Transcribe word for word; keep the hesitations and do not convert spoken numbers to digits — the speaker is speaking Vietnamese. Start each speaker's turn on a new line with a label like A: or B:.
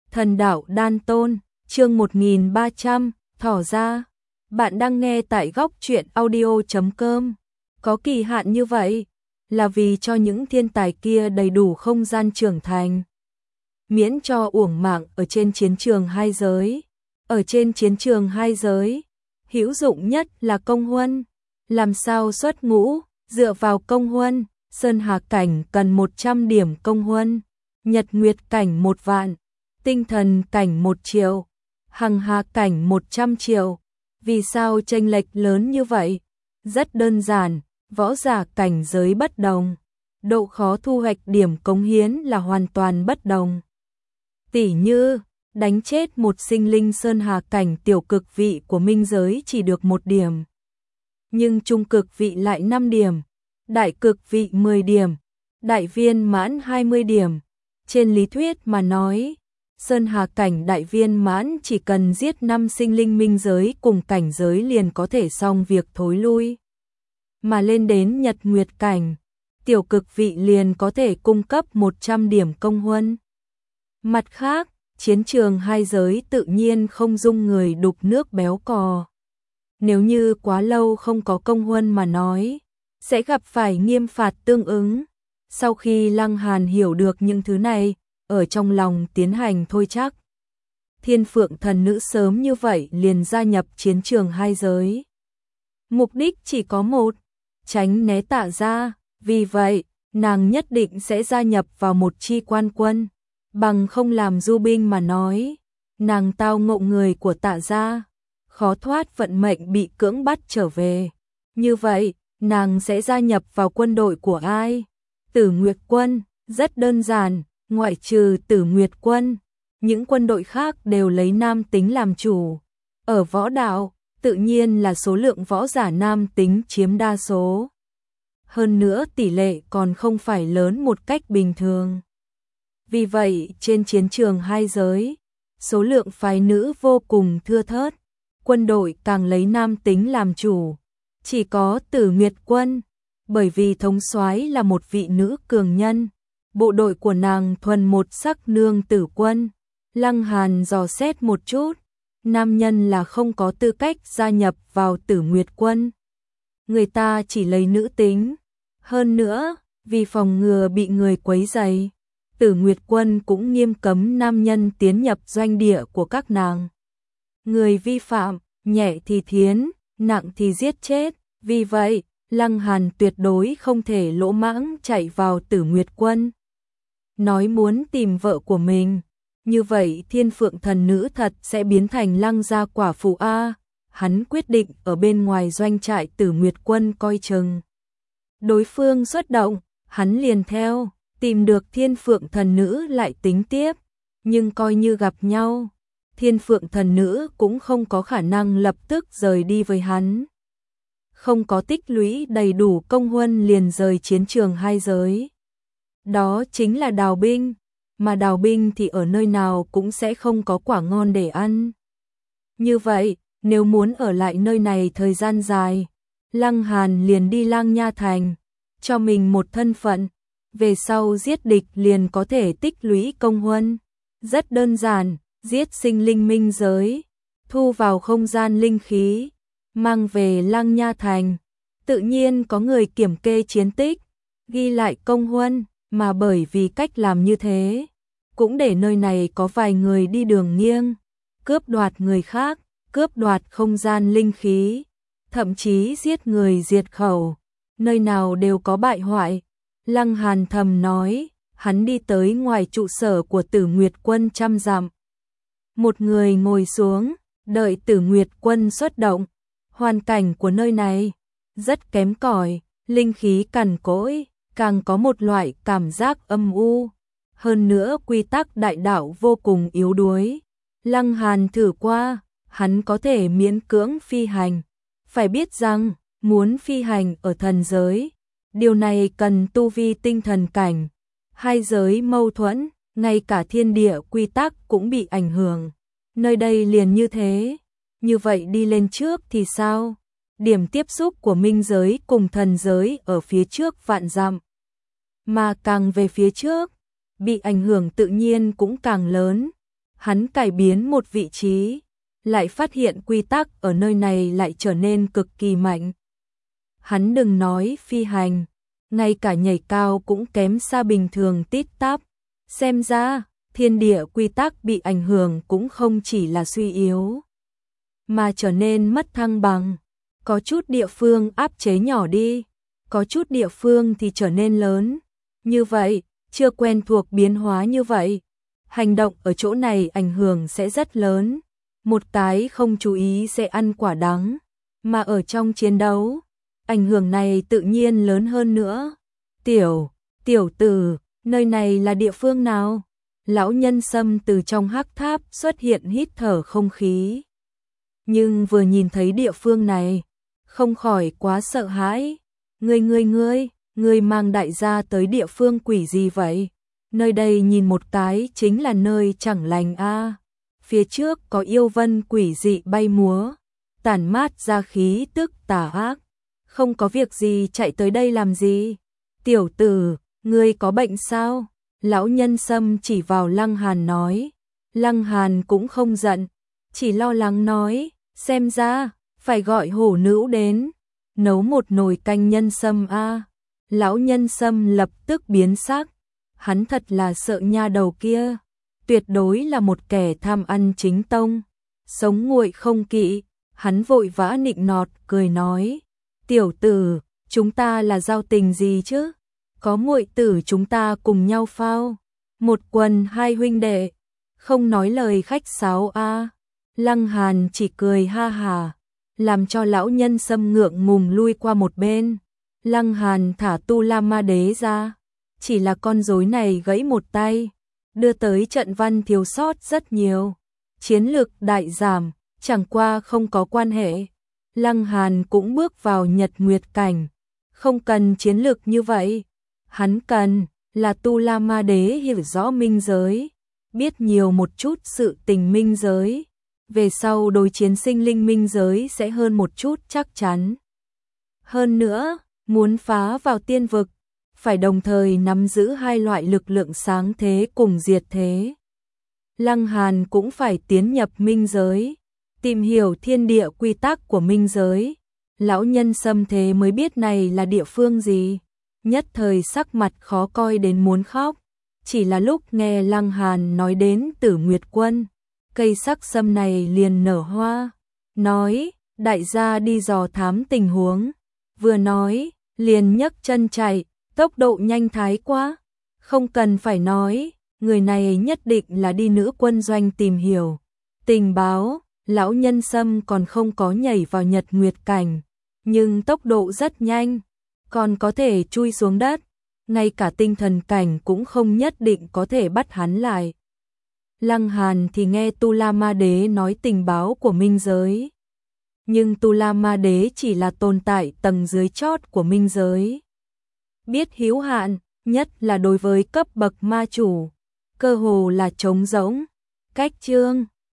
A: Thần đạo đan tôn, chương một nghìn ba trăm, thỏ ra. Bạn đang nghe tại góc truyện audio chấm com. Có kỳ hạn như vậy là vì cho những thiên tài kia đầy đủ không gian trưởng thành, miễn cho uổng mạng ở trên chiến trường hai giới. Ở trên chiến trường hai giới, hữu dụng nhất là công huân. Làm sao xuất ngũ? Dựa vào công huân, Sơn Hà cảnh cần một trăm điểm công huân, Nhật Nguyệt cảnh một vạn, Tinh thần cảnh một triệu, Hằng Hà cảnh một trăm triệu. Vì sao chênh lệch lớn như vậy? Rất đơn giản, võ giả cảnh giới bất đồng, độ khó thu hoạch điểm cống hiến là hoàn toàn bất đồng. Tỉ như, đánh chết một sinh linh Sơn Hà cảnh tiểu cực vị của minh giới chỉ được một điểm, nhưng trung cực vị lại năm điểm, đại cực vị mười điểm, đại viên mãn hai mươi điểm. Trên lý thuyết mà nói, Sơn Hà cảnh đại viên mãn chỉ cần giết năm sinh linh minh giới cùng cảnh giới liền có thể xong việc thối lui. Mà lên đến Nhật Nguyệt cảnh, tiểu cực vị liền có thể cung cấp một trăm điểm công huân. Mặt khác, chiến trường hai giới tự nhiên không dung người đục nước béo cò. Nếu như quá lâu không có công huân mà nói, sẽ gặp phải nghiêm phạt tương ứng. Sau khi Lăng Hàn hiểu được những thứ này, ở trong lòng tiến hành thôi chắc. Thiên Phượng thần nữ sớm như vậy liền gia nhập chiến trường hai giới. Mục đích chỉ có một, tránh né Tạ gia, vì vậy, nàng nhất định sẽ gia nhập vào một chi quan quân, bằng không làm du binh mà nói, nàng tao ngộ người của Tạ gia, khó thoát vận mệnh bị cưỡng bắt trở về. Như vậy, nàng sẽ gia nhập vào quân đội của ai? Tử Nguyệt quân, rất đơn giản, ngoại trừ Tử Nguyệt quân, những quân đội khác đều lấy nam tính làm chủ. Ở võ đạo, tự nhiên là số lượng võ giả nam tính chiếm đa số. Hơn nữa tỷ lệ còn không phải lớn một cách bình thường. Vì vậy, trên chiến trường hai giới, số lượng phái nữ vô cùng thưa thớt, quân đội càng lấy nam tính làm chủ. Chỉ có Tử Nguyệt quân, bởi vì thống soái là một vị nữ cường nhân, bộ đội của nàng thuần một sắc nương tử quân. Lăng Hàn dò xét một chút, nam nhân là không có tư cách gia nhập vào Tử Nguyệt quân. Người ta chỉ lấy nữ tính. Hơn nữa, vì phòng ngừa bị người quấy rầy, Tử Nguyệt quân cũng nghiêm cấm nam nhân tiến nhập doanh địa của các nàng. Người vi phạm, nhẹ thì thiến, nặng thì giết chết. Vì vậy, Lăng Hàn tuyệt đối không thể lỗ mãng chạy vào Tử Nguyệt quân. Nói muốn tìm vợ của mình, như vậy Thiên Phượng thần nữ thật sẽ biến thành Lăng gia quả phụ a. Hắn quyết định ở bên ngoài doanh trại Tử Nguyệt quân coi chừng. Đối phương xuất động, hắn liền theo, tìm được Thiên Phượng thần nữ lại tính tiếp, nhưng coi như gặp nhau, Thiên Phượng thần nữ cũng không có khả năng lập tức rời đi với hắn. Không có tích lũy đầy đủ công huân liền rời chiến trường hai giới. Đó chính là đào binh, mà đào binh thì ở nơi nào cũng sẽ không có quả ngon để ăn. Như vậy, nếu muốn ở lại nơi này thời gian dài, Lăng Hàn liền đi Lang Nha thành, cho mình một thân phận, về sau giết địch liền có thể tích lũy công huân. Rất đơn giản, giết sinh linh minh giới, thu vào không gian linh khí, mang về Lăng Nha thành, tự nhiên có người kiểm kê chiến tích, ghi lại công huân, mà bởi vì cách làm như thế, cũng để nơi này có vài người đi đường nghiêng, cướp đoạt người khác, cướp đoạt không gian linh khí, thậm chí giết người diệt khẩu, nơi nào đều có bại hoại. Lăng Hàn thầm nói, hắn đi tới ngoài trụ sở của Tử Nguyệt quân trăm dặm. Một người ngồi xuống, đợi Tử Nguyệt quân xuất động. Hoàn cảnh của nơi này rất kém cỏi, linh khí cằn cỗi, càng có một loại cảm giác âm u. Hơn nữa quy tắc đại đạo vô cùng yếu đuối. Lăng Hàn thử qua, hắn có thể miễn cưỡng phi hành. Phải biết rằng, muốn phi hành ở thần giới, điều này cần tu vi tinh thần cảnh. Hai giới mâu thuẫn, ngay cả thiên địa quy tắc cũng bị ảnh hưởng. Nơi đây liền như thế. Như vậy đi lên trước thì sao? Điểm tiếp xúc của minh giới cùng thần giới ở phía trước vạn dặm. Mà càng về phía trước, bị ảnh hưởng tự nhiên cũng càng lớn. Hắn cải biến một vị trí, lại phát hiện quy tắc ở nơi này lại trở nên cực kỳ mạnh. Hắn đừng nói phi hành, ngay cả nhảy cao cũng kém xa bình thường tít tắp. Xem ra, thiên địa quy tắc bị ảnh hưởng cũng không chỉ là suy yếu, mà trở nên mất thăng bằng. Có chút địa phương áp chế nhỏ đi, có chút địa phương thì trở nên lớn. Như vậy, chưa quen thuộc biến hóa như vậy, hành động ở chỗ này ảnh hưởng sẽ rất lớn. Một cái không chú ý sẽ ăn quả đắng, mà ở trong chiến đấu, ảnh hưởng này tự nhiên lớn hơn nữa. Tiểu, tiểu tử, nơi này là địa phương nào? Lão Nhân Sâm từ trong hắc tháp xuất hiện hít thở không khí. Nhưng vừa nhìn thấy địa phương này, không khỏi quá sợ hãi. Ngươi ngươi ngươi, ngươi mang đại gia tới địa phương quỷ gì vậy? Nơi đây nhìn một cái chính là nơi chẳng lành a. À. Phía trước có yêu vân quỷ dị bay múa, tản mát ra khí tức tà ác. Không có việc gì chạy tới đây làm gì? Tiểu tử, ngươi có bệnh sao? Lão Nhân Sâm chỉ vào Lăng Hàn nói. Lăng Hàn cũng không giận, chỉ lo lắng nói, xem ra, phải gọi hổ nữ đến, nấu một nồi canh nhân sâm a. À. Lão Nhân Sâm lập tức biến sắc, hắn thật là sợ nha đầu kia, tuyệt đối là một kẻ tham ăn chính tông, sống nguội không kỵ. Hắn vội vã nịnh nọt cười nói, tiểu tử, chúng ta là giao tình gì chứ? Có muội tử chúng ta cùng nhau phao, một quần hai huynh đệ, không nói lời khách sáo a. À. Lăng Hàn chỉ cười ha hà, làm cho lão Nhân Sâm ngượng ngùng lui qua một bên. Lăng Hàn thả Tu La Ma Đế ra, chỉ là con rối này gãy một tay, đưa tới trận văn thiếu sót rất nhiều, chiến lực đại giảm, chẳng qua không có quan hệ. Lăng Hàn cũng bước vào Nhật Nguyệt cảnh, không cần chiến lực như vậy, hắn cần là Tu La Ma Đế hiểu rõ minh giới, biết nhiều một chút sự tình minh giới, về sau đối chiến sinh linh minh giới sẽ hơn một chút chắc chắn. Hơn nữa, muốn phá vào tiên vực, phải đồng thời nắm giữ hai loại lực lượng sáng thế cùng diệt thế. Lăng Hàn cũng phải tiến nhập minh giới, tìm hiểu thiên địa quy tắc của minh giới. Lão Nhân Sâm thế mới biết này là địa phương gì, nhất thời sắc mặt khó coi đến muốn khóc. Chỉ là lúc nghe Lăng Hàn nói đến Tử Nguyệt Quân, cây sắc sâm này liền nở hoa, nói, đại gia đi dò thám tình huống. Vừa nói, liền nhấc chân chạy, tốc độ nhanh thái quá. Không cần phải nói, người này nhất định là đi nữ quân doanh tìm hiểu tình báo. Lão Nhân Sâm còn không có nhảy vào Nhật Nguyệt cảnh, nhưng tốc độ rất nhanh, còn có thể chui xuống đất, ngay cả tinh thần cảnh cũng không nhất định có thể bắt hắn lại. Lăng Hàn thì nghe Tu La Ma Đế nói tình báo của minh giới, nhưng Tu La Ma Đế chỉ là tồn tại tầng dưới chót của minh giới, biết hữu hạn, nhất là đối với cấp bậc ma chủ, cơ hồ là trống rỗng. Cách chương